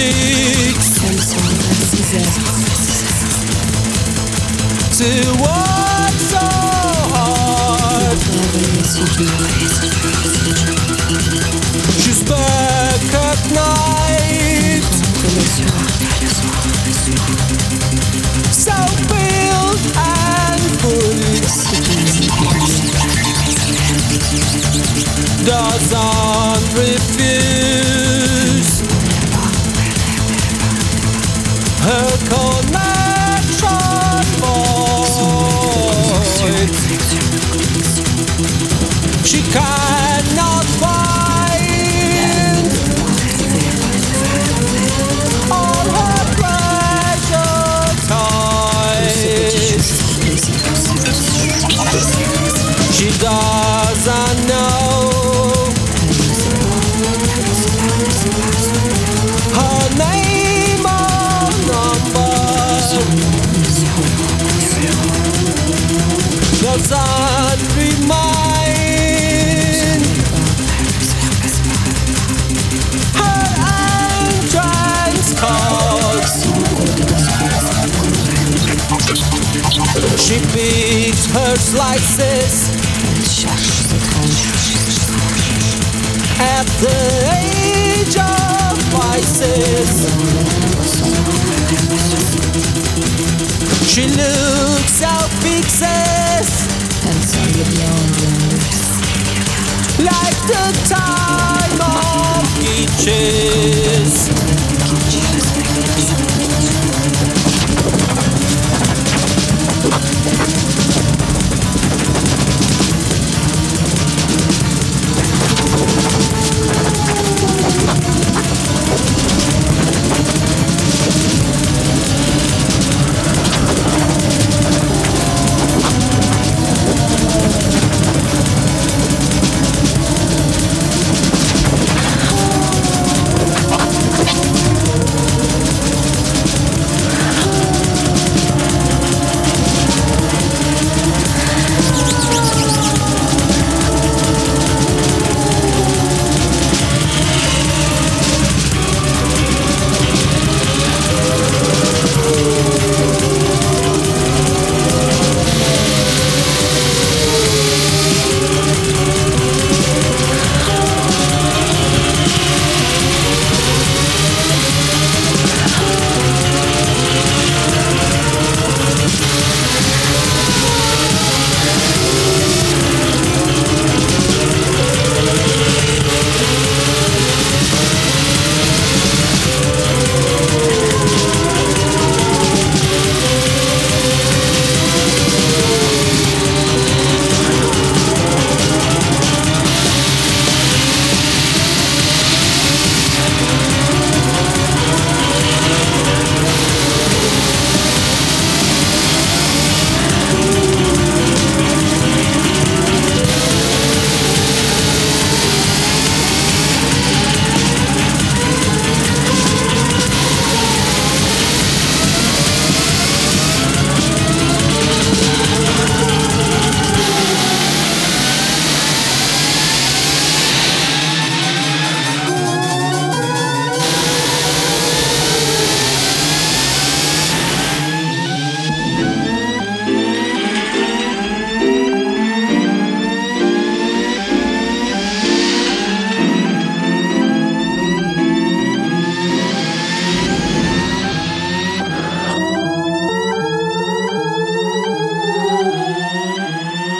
six to work so hard. She's back at night, so filled and full, doesn't refuse her connection void. She cannot find all her pleasure toys. She doesn't know her name or number, doesn't remind her entrance code. She picks her slices at the age of vices. She looks out fixes like the time